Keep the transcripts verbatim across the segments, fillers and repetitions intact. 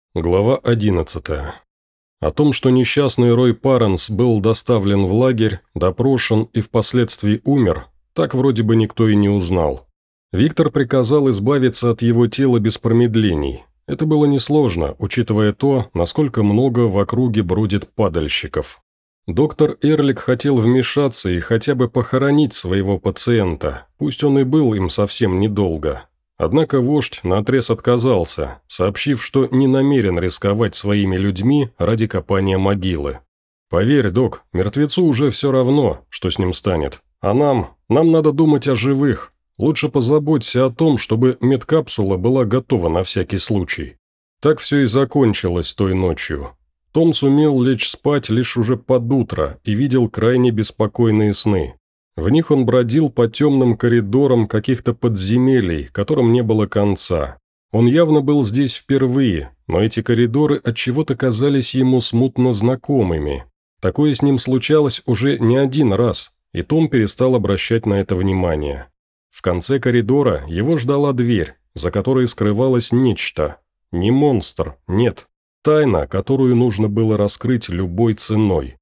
Глава одиннадцатая. О том, что несчастный Рой Паренс был доставлен в лагерь, допрошен и впоследствии умер, так вроде бы никто и не узнал. Виктор приказал избавиться от его тела без промедлений. Это было несложно, учитывая то, насколько много в округе бродит падальщиков. Доктор Эрлик хотел вмешаться и хотя бы похоронить своего пациента, пусть он и был им совсем недолго. Однако вождь наотрез отказался, сообщив, что не намерен рисковать своими людьми ради копания могилы. «Поверь, док, мертвецу уже все равно, что с ним станет. А нам, нам надо думать о живых. Лучше позаботься о том, чтобы медкапсула была готова на всякий случай». Так все и закончилось той ночью. Том сумел лечь спать лишь уже под утро и видел крайне беспокойные сны. В них он бродил по темным коридорам каких-то подземелий, которым не было конца. Он явно был здесь впервые, но эти коридоры отчего-то казались ему смутно знакомыми. Такое с ним случалось уже не один раз, и Том перестал обращать на это внимание. В конце коридора его ждала дверь, за которой скрывалось нечто. Не монстр, нет. Тайна, которую нужно было раскрыть любой ценой.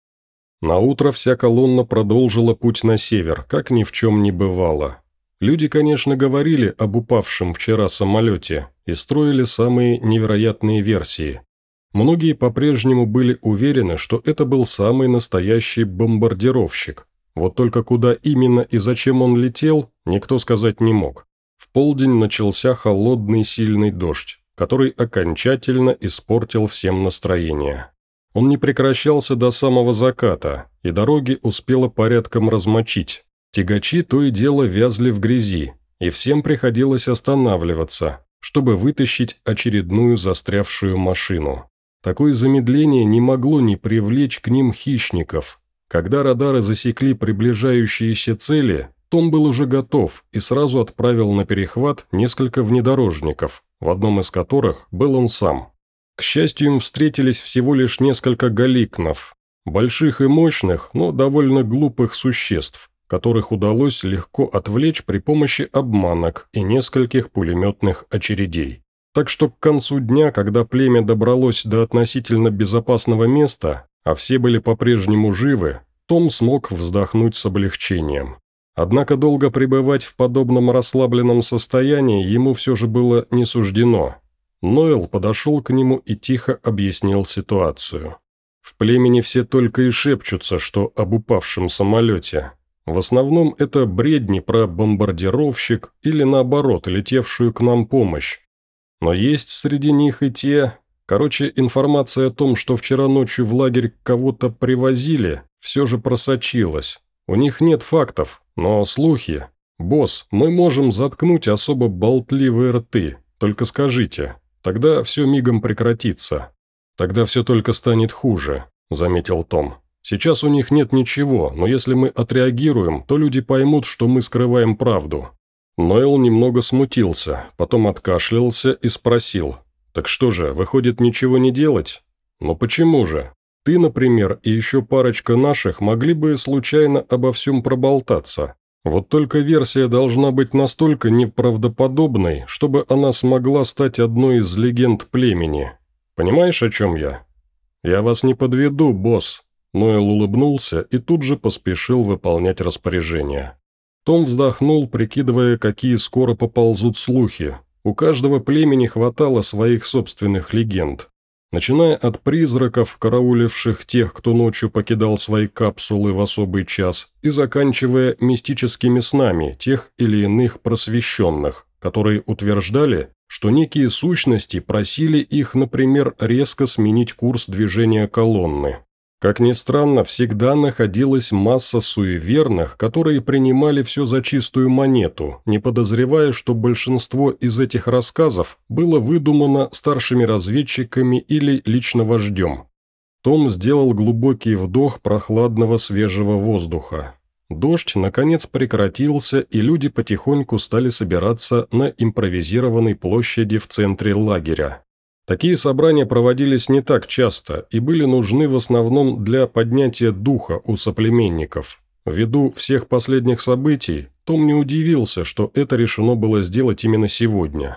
Наутро вся колонна продолжила путь на север, как ни в чем не бывало. Люди, конечно, говорили об упавшем вчера самолете и строили самые невероятные версии. Многие по-прежнему были уверены, что это был самый настоящий бомбардировщик. Вот только куда именно и зачем он летел, никто сказать не мог. В полдень начался холодный сильный дождь, который окончательно испортил всем настроение. Он не прекращался до самого заката, и дороги успело порядком размочить. Тягачи то и дело вязли в грязи, и всем приходилось останавливаться, чтобы вытащить очередную застрявшую машину. Такое замедление не могло не привлечь к ним хищников. Когда радары засекли приближающиеся цели, Том был уже готов и сразу отправил на перехват несколько внедорожников, в одном из которых был он сам. К счастью, им встретились всего лишь несколько галикнов, больших и мощных, но довольно глупых существ, которых удалось легко отвлечь при помощи обманок и нескольких пулеметных очередей. Так что к концу дня, когда племя добралось до относительно безопасного места, а все были по-прежнему живы, Том смог вздохнуть с облегчением. Однако долго пребывать в подобном расслабленном состоянии ему все же было не суждено. Ноэл подошел к нему и тихо объяснил ситуацию. В племени все только и шепчутся, что об упавшем самолете. В основном это бредни про бомбардировщик или наоборот, летевшую к нам помощь. Но есть среди них и те... Короче, информация о том, что вчера ночью в лагерь кого-то привозили, все же просочилась. У них нет фактов, но слухи. «Босс, мы можем заткнуть особо болтливые рты, только скажите». Тогда все мигом прекратится. Тогда все только станет хуже», – заметил Том. «Сейчас у них нет ничего, но если мы отреагируем, то люди поймут, что мы скрываем правду». Ноэл немного смутился, потом откашлялся и спросил. «Так что же, выходит, ничего не делать?» «Ну почему же? Ты, например, и еще парочка наших могли бы случайно обо всем проболтаться. Вот только версия должна быть настолько неправдоподобной, чтобы она смогла стать одной из легенд племени. Понимаешь, о чем я?» «Я вас не подведу, босс», – Ноэл улыбнулся и тут же поспешил выполнять распоряжение. Том вздохнул, прикидывая, какие скоро поползут слухи. У каждого племени хватало своих собственных легенд. Начиная от призраков, карауливших тех, кто ночью покидал свои капсулы в особый час, и заканчивая мистическими снами тех или иных просвещенных, которые утверждали, что некие сущности просили их, например, резко сменить курс движения колонны. Как ни странно, всегда находилась масса суеверных, которые принимали все за чистую монету, не подозревая, что большинство из этих рассказов было выдумано старшими разведчиками или лично вождем. Том сделал глубокий вдох прохладного свежего воздуха. Дождь, наконец, прекратился, и люди потихоньку стали собираться на импровизированной площади в центре лагеря. Такие собрания проводились не так часто и были нужны в основном для поднятия духа у соплеменников. Ввиду всех последних событий, Том не удивился, что это решено было сделать именно сегодня.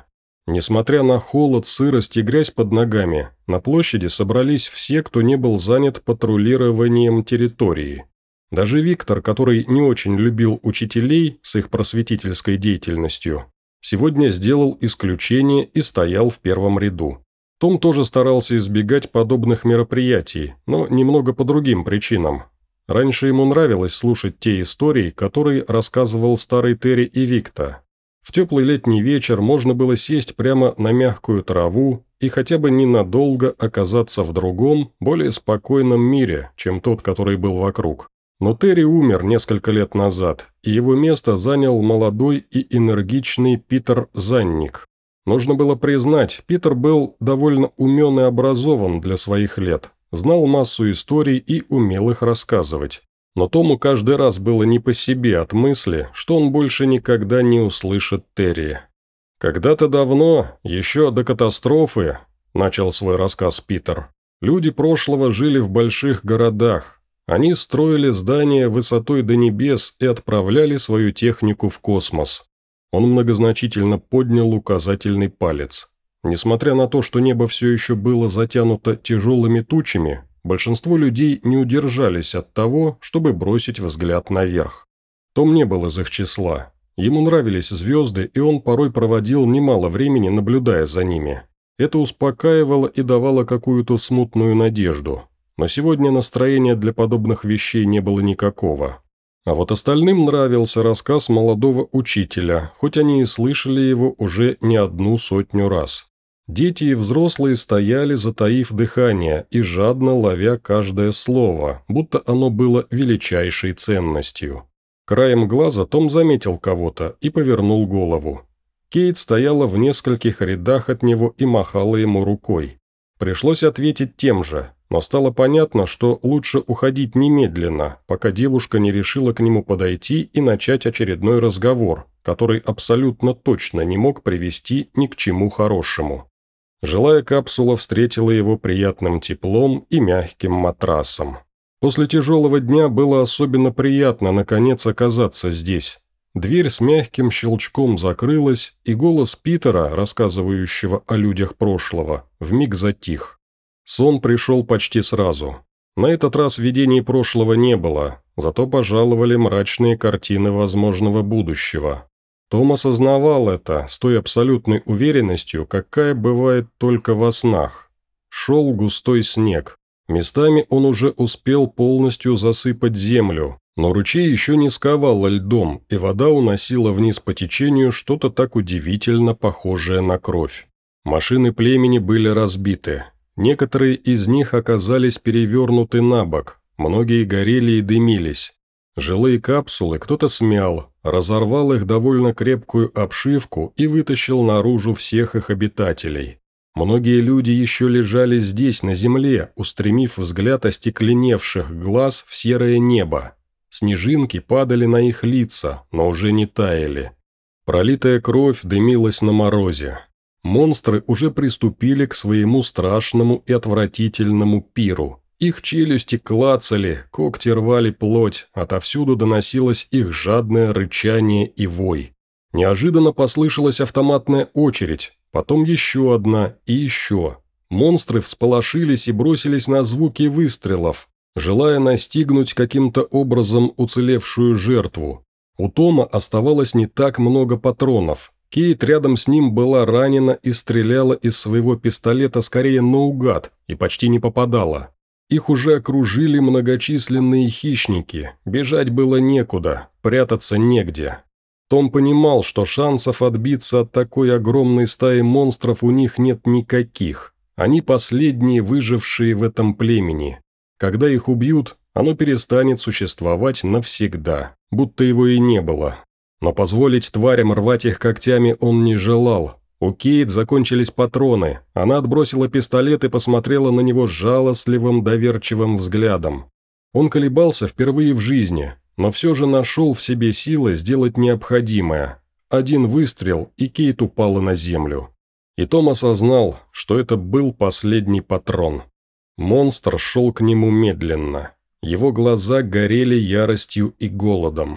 Несмотря на холод, сырость и грязь под ногами, на площади собрались все, кто не был занят патрулированием территории. Даже Виктор, который не очень любил учителей с их просветительской деятельностью, сегодня сделал исключение и стоял в первом ряду. Том тоже старался избегать подобных мероприятий, но немного по другим причинам. Раньше ему нравилось слушать те истории, которые рассказывал старый Терри и Викта. В теплый летний вечер можно было сесть прямо на мягкую траву и хотя бы ненадолго оказаться в другом, более спокойном мире, чем тот, который был вокруг. Но Терри умер несколько лет назад, и его место занял молодой и энергичный Питер Занник. Нужно было признать, Питер был довольно умен и образован для своих лет, знал массу историй и умел их рассказывать. Но Тому каждый раз было не по себе от мысли, что он больше никогда не услышит Терри. «Когда-то давно, еще до катастрофы», – начал свой рассказ Питер, – «люди прошлого жили в больших городах. Они строили здания высотой до небес и отправляли свою технику в космос». Он многозначительно поднял указательный палец. Несмотря на то, что небо все еще было затянуто тяжелыми тучами, большинство людей не удержались от того, чтобы бросить взгляд наверх. Том не был из их числа. Ему нравились звезды, и он порой проводил немало времени, наблюдая за ними. Это успокаивало и давало какую-то смутную надежду. Но сегодня настроения для подобных вещей не было никакого. А вот остальным нравился рассказ молодого учителя, хоть они и слышали его уже не одну сотню раз. Дети и взрослые стояли, затаив дыхание и жадно ловя каждое слово, будто оно было величайшей ценностью. Краем глаза Том заметил кого-то и повернул голову. Кейт стояла в нескольких рядах от него и махала ему рукой. Пришлось ответить тем же, но стало понятно, что лучше уходить немедленно, пока девушка не решила к нему подойти и начать очередной разговор, который абсолютно точно не мог привести ни к чему хорошему. Жилая капсула встретила его приятным теплом и мягким матрасом. После тяжелого дня было особенно приятно, наконец, оказаться здесь. Дверь с мягким щелчком закрылась, и голос Питера, рассказывающего о людях прошлого, вмиг затих. Сон пришел почти сразу. На этот раз видений прошлого не было, зато пожаловали мрачные картины возможного будущего. Том осознавал это с той абсолютной уверенностью, какая бывает только во снах. Шел густой снег. Местами он уже успел полностью засыпать землю, но ручей еще не сковал льдом, и вода уносила вниз по течению что-то так удивительно похожее на кровь. Машины племени были разбиты. Некоторые из них оказались перевернуты на бок, многие горели и дымились. Жилые капсулы кто-то смял, разорвал их довольно крепкую обшивку и вытащил наружу всех их обитателей. Многие люди еще лежали здесь, на земле, устремив взгляд остекленевших глаз в серое небо. Снежинки падали на их лица, но уже не таяли. Пролитая кровь дымилась на морозе. Монстры уже приступили к своему страшному и отвратительному пиру. Их челюсти клацали, когти рвали плоть, отовсюду доносилось их жадное рычание и вой. Неожиданно послышалась автоматная очередь, потом еще одна и еще. Монстры всполошились и бросились на звуки выстрелов, желая настигнуть каким-то образом уцелевшую жертву. У Тома оставалось не так много патронов. Кейт рядом с ним была ранена и стреляла из своего пистолета скорее наугад и почти не попадала. Их уже окружили многочисленные хищники, бежать было некуда, прятаться негде. Том понимал, что шансов отбиться от такой огромной стаи монстров у них нет никаких. Они последние выжившие в этом племени. Когда их убьют, оно перестанет существовать навсегда, будто его и не было. Но позволить тварям рвать их когтями он не желал. У Кейт закончились патроны, она отбросила пистолет и посмотрела на него жалостливым доверчивым взглядом. Он колебался впервые в жизни, но все же нашел в себе силы сделать необходимое. Один выстрел, и Кейт упала на землю. И Том осознал, что это был последний патрон. Монстр шел к нему медленно. Его глаза горели яростью и голодом.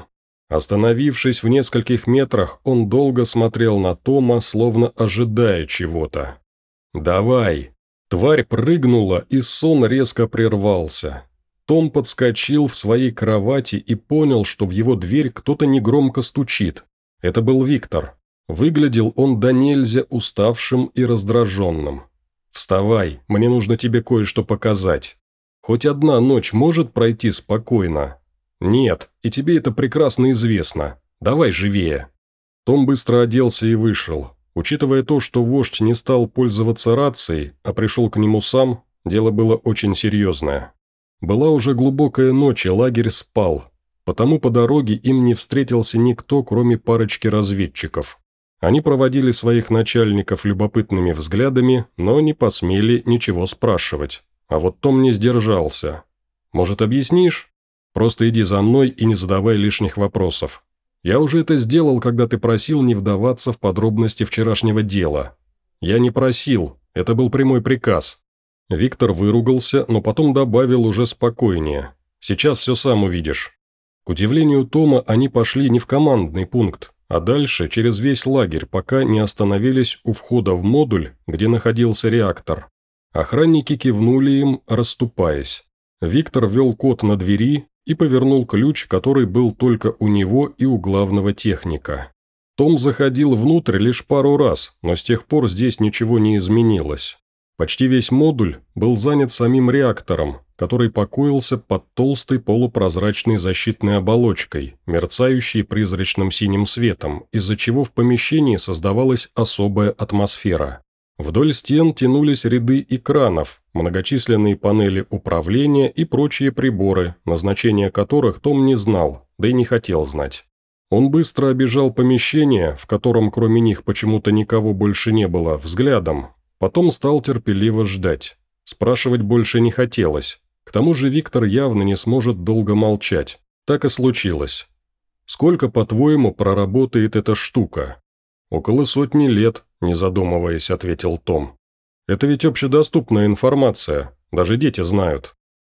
Остановившись в нескольких метрах, он долго смотрел на Тома, словно ожидая чего-то. «Давай!» Тварь прыгнула, и сон резко прервался. Том подскочил в своей кровати и понял, что в его дверь кто-то негромко стучит. Это был Виктор. Выглядел он до нельзя уставшим и раздраженным. «Вставай, мне нужно тебе кое-что показать. Хоть одна ночь может пройти спокойно?» «Нет, и тебе это прекрасно известно. Давай живее». Том быстро оделся и вышел. Учитывая то, что вождь не стал пользоваться рацией, а пришел к нему сам, дело было очень серьезное. Была уже глубокая ночь, и лагерь спал, потому по дороге им не встретился никто, кроме парочки разведчиков. Они проводили своих начальников любопытными взглядами, но не посмели ничего спрашивать. А вот Том не сдержался. «Может, объяснишь? Просто иди за мной и не задавай лишних вопросов. Я уже это сделал, когда ты просил не вдаваться в подробности вчерашнего дела. Я не просил, это был прямой приказ». Виктор выругался, но потом добавил уже спокойнее. «Сейчас все сам увидишь». К удивлению Тома, они пошли не в командный пункт, а дальше через весь лагерь, пока не остановились у входа в модуль, где находился реактор. Охранники кивнули им, расступаясь. Виктор ввел код на двери и повернул ключ, который был только у него и у главного техника. Том заходил внутрь лишь пару раз, но с тех пор здесь ничего не изменилось. Почти весь модуль был занят самим реактором, который покоился под толстой полупрозрачной защитной оболочкой, мерцающей призрачным синим светом, из-за чего в помещении создавалась особая атмосфера. Вдоль стен тянулись ряды экранов, многочисленные панели управления и прочие приборы, назначение которых Том не знал, да и не хотел знать. Он быстро обежал помещение, в котором кроме них почему-то никого больше не было, взглядом, потом стал терпеливо ждать. Спрашивать больше не хотелось. К тому же Виктор явно не сможет долго молчать. Так и случилось. «Сколько, по-твоему, проработает эта штука?» «Около сотни лет», – не задумываясь, ответил Том. «Это ведь общедоступная информация, даже дети знают».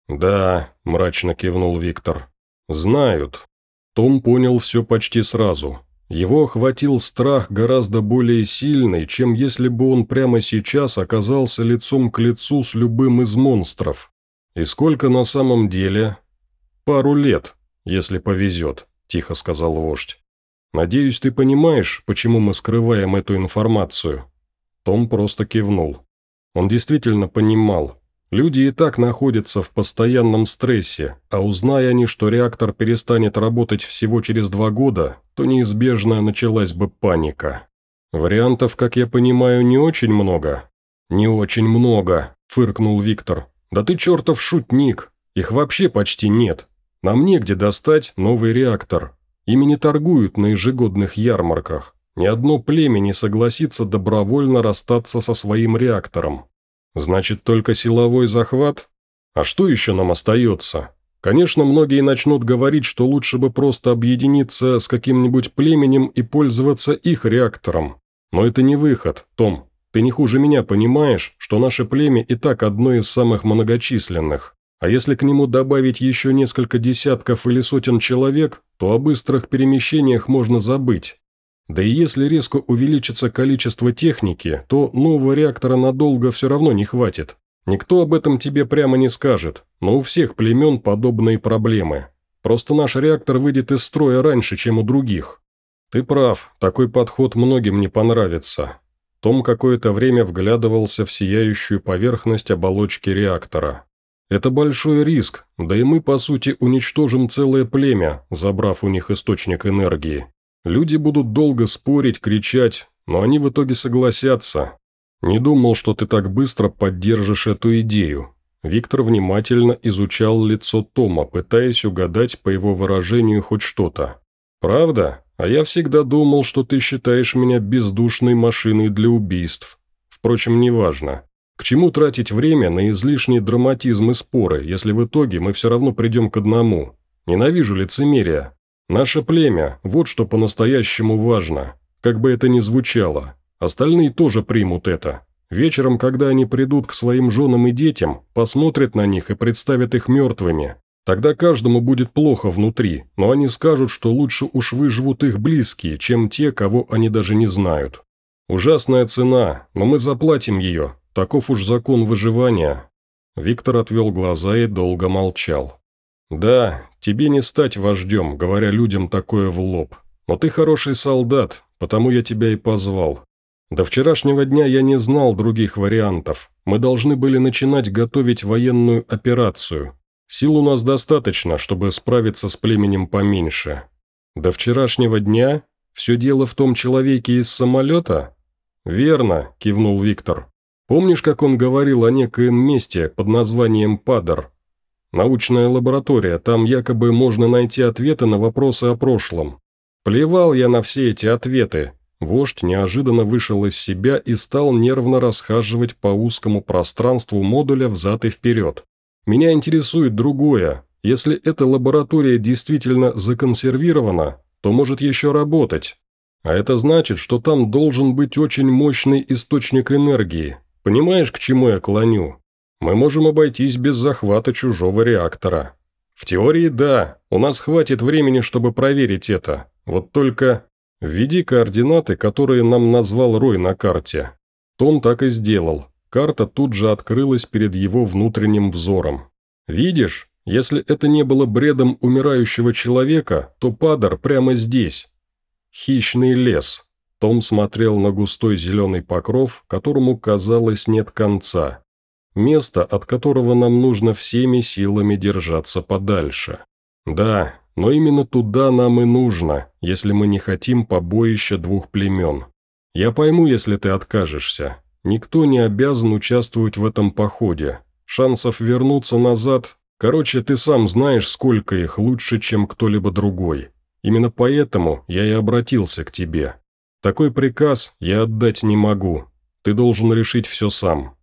«Да», – мрачно кивнул Виктор. «Знают». Том понял все почти сразу. Его охватил страх гораздо более сильный, чем если бы он прямо сейчас оказался лицом к лицу с любым из монстров. «И сколько на самом деле?» «Пару лет, если повезет», – тихо сказал вождь. «Надеюсь, ты понимаешь, почему мы скрываем эту информацию?» Том просто кивнул. Он действительно понимал. Люди и так находятся в постоянном стрессе, а узная они, что реактор перестанет работать всего через два года, то неизбежно началась бы паника. «Вариантов, как я понимаю, не очень много?» «Не очень много», – фыркнул Виктор. «Да ты чертов шутник, их вообще почти нет. Нам негде достать новый реактор. Ими не торгуют на ежегодных ярмарках. Ни одно племя не согласится добровольно расстаться со своим реактором. Значит, только силовой захват? А что еще нам остается? Конечно, многие начнут говорить, что лучше бы просто объединиться с каким-нибудь племенем и пользоваться их реактором. Но это не выход, Том. Ты не хуже меня понимаешь, что наше племя и так одно из самых многочисленных. А если к нему добавить еще несколько десятков или сотен человек, то о быстрых перемещениях можно забыть. Да и если резко увеличится количество техники, то нового реактора надолго все равно не хватит. Никто об этом тебе прямо не скажет, но у всех племен подобные проблемы. Просто наш реактор выйдет из строя раньше, чем у других». «Ты прав, такой подход многим не понравится». Том какое-то время вглядывался в сияющую поверхность оболочки реактора. «Это большой риск, да и мы, по сути, уничтожим целое племя, забрав у них источник энергии. Люди будут долго спорить, кричать, но они в итоге согласятся. Не думал, что ты так быстро поддержишь эту идею». Виктор внимательно изучал лицо Тома, пытаясь угадать по его выражению хоть что-то. «Правда? А я всегда думал, что ты считаешь меня бездушной машиной для убийств. Впрочем, неважно. К чему тратить время на излишний драматизм и споры, если в итоге мы все равно придем к одному? Ненавижу лицемерие. Наше племя – вот что по-настоящему важно. Как бы это ни звучало. Остальные тоже примут это. Вечером, когда они придут к своим женам и детям, посмотрят на них и представят их мертвыми. Тогда каждому будет плохо внутри, но они скажут, что лучше уж выживут их близкие, чем те, кого они даже не знают. Ужасная цена, но мы заплатим ее, таков уж закон выживания». Виктор отвел глаза и долго молчал. «Да, тебе не стать вождем, говоря людям такое в лоб. Но ты хороший солдат, потому я тебя и позвал. До вчерашнего дня я не знал других вариантов. Мы должны были начинать готовить военную операцию. Сил у нас достаточно, чтобы справиться с племенем поменьше. До вчерашнего дня? Все дело в том человеке из самолета?» «Верно», – кивнул Виктор. «Помнишь, как он говорил о некоем месте под названием Падар? Научная лаборатория, там якобы можно найти ответы на вопросы о прошлом. Плевал я на все эти ответы». Вождь неожиданно вышел из себя и стал нервно расхаживать по узкому пространству модуля взад и вперед. «Меня интересует другое. Если эта лаборатория действительно законсервирована, то может еще работать. А это значит, что там должен быть очень мощный источник энергии. Понимаешь, к чему я клоню? Мы можем обойтись без захвата чужого реактора. В теории, да, у нас хватит времени, чтобы проверить это. Вот только введи координаты, которые нам назвал Рой на карте». Том так и сделал. Карта тут же открылась перед его внутренним взором. «Видишь, если это не было бредом умирающего человека, то Падар прямо здесь. Хищный лес». Том смотрел на густой зеленый покров, которому, казалось, нет конца. «Место, от которого нам нужно всеми силами держаться подальше. Да, но именно туда нам и нужно, если мы не хотим побоища двух племен. Я пойму, если ты откажешься. Никто не обязан участвовать в этом походе. Шансов вернуться назад... Короче, ты сам знаешь, сколько их лучше, чем кто-либо другой. Именно поэтому я и обратился к тебе. Такой приказ я отдать не могу. Ты должен решить все сам».